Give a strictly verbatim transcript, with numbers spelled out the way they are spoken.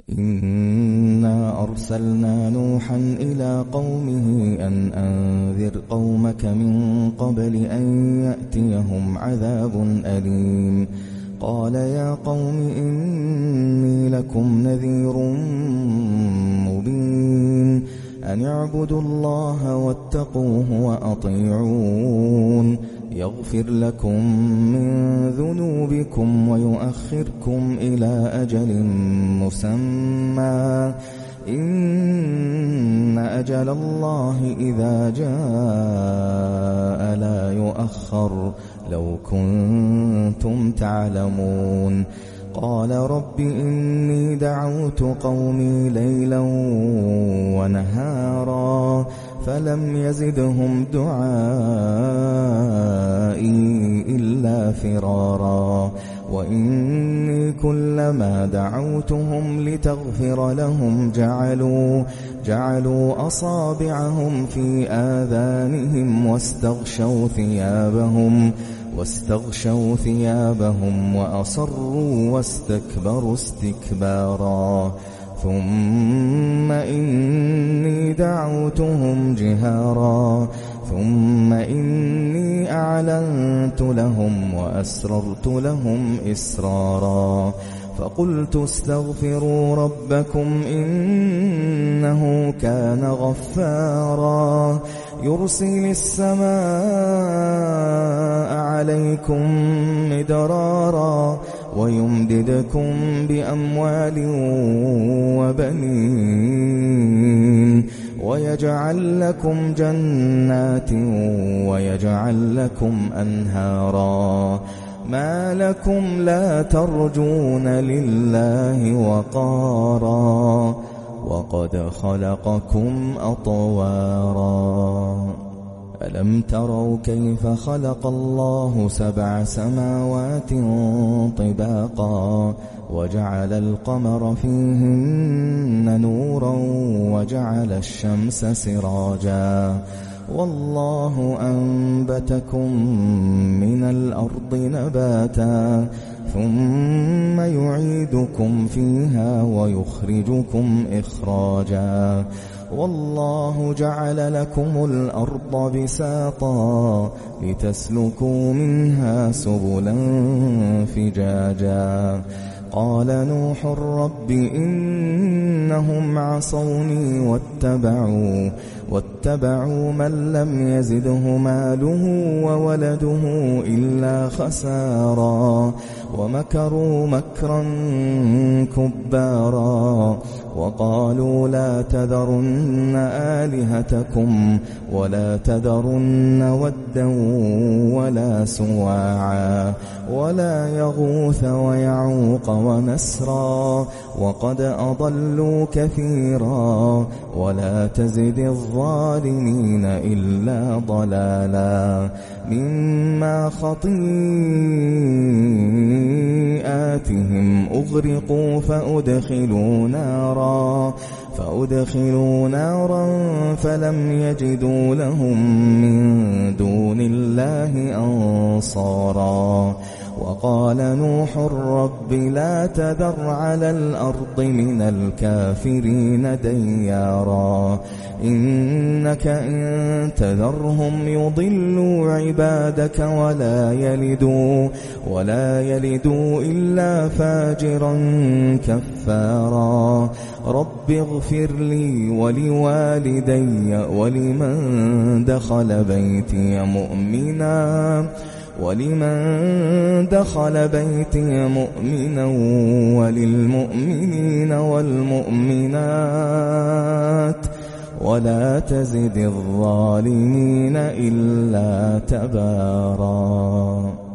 إنا أرسلنا نوحا إلى قومه أن أنذر قومك من قبل أن يأتيهم عذاب أليم. قال يا قوم إني لكم نذير مبين أن اعبدوا الله واتقوه وأطيعون يغفر لكم من ذنوبكم ويؤخركم إلى أجل مسمى إن أجل الله إذا جاء لا يؤخر لو كنتم تعلمون. قال رب إني دعوت قومي ليلا ونهارا فلم يزدهم دعائي إلا فرارا وإني كلما دعوتهم لتغفر لهم جعلوا جعلوا أصابعهم في آذانهم واستغشوا ثيابهم واستغشوا ثيابهم وأصروا واستكبروا استكبارا ثم إني دعوتهم جهارا ثم إني أعلنت لهم وأسررت لهم إسرارا فقلت استغفروا ربكم إنه كان غفارا يرسل السماء عليكم مدرارا ويمددكم بأموال وبنين ويجعل لكم جنات ويجعل لكم أنهارا ما لكم لا ترجون لله وقارا وقد خلقكم أطوارا ألم تروا كيف خلق الله سبع سماوات طباقا وجعل القمر فيهن نورا وجعل الشمس سراجا والله أنبتكم من الأرض نباتا ثم يعيدكم فيها ويخرجكم إخراجا والله جعل لكم الأرض بساطا لتسلكوا منها سبلا فجاجا قال نوح رب إنهم عصوني واتبعوا واتبعوا من لم يزده ماله وولده إلا خسارا ومكروا مكرا كبارا وقالوا لا تذرن آلهتكم ولا تذرن ودا ولا سواعا ولا يغوث ويعوق ونسرا وقد أضلوا كثيرا ولا تزد الظالمين إلا ضلالا مما خطيئاتهم أغرقوا فأدخلوا نارا فأدخلوا نارا فلم يجدوا لهم من دون الله أنصارا وقال نوح رب لا تذر على الأرض من الكافرين ديارا إنك إن تذرهم يضلوا عبادك ولا يلدوا ولا يلدوا إلا فاجرا كفارا رب اغفر لي ولوالدي ولمن دخل بيتي مؤمنا ولمن دخل بيتي مؤمنا وللمؤمنين والمؤمنات ولا تزد الظالمين إلا تبارا.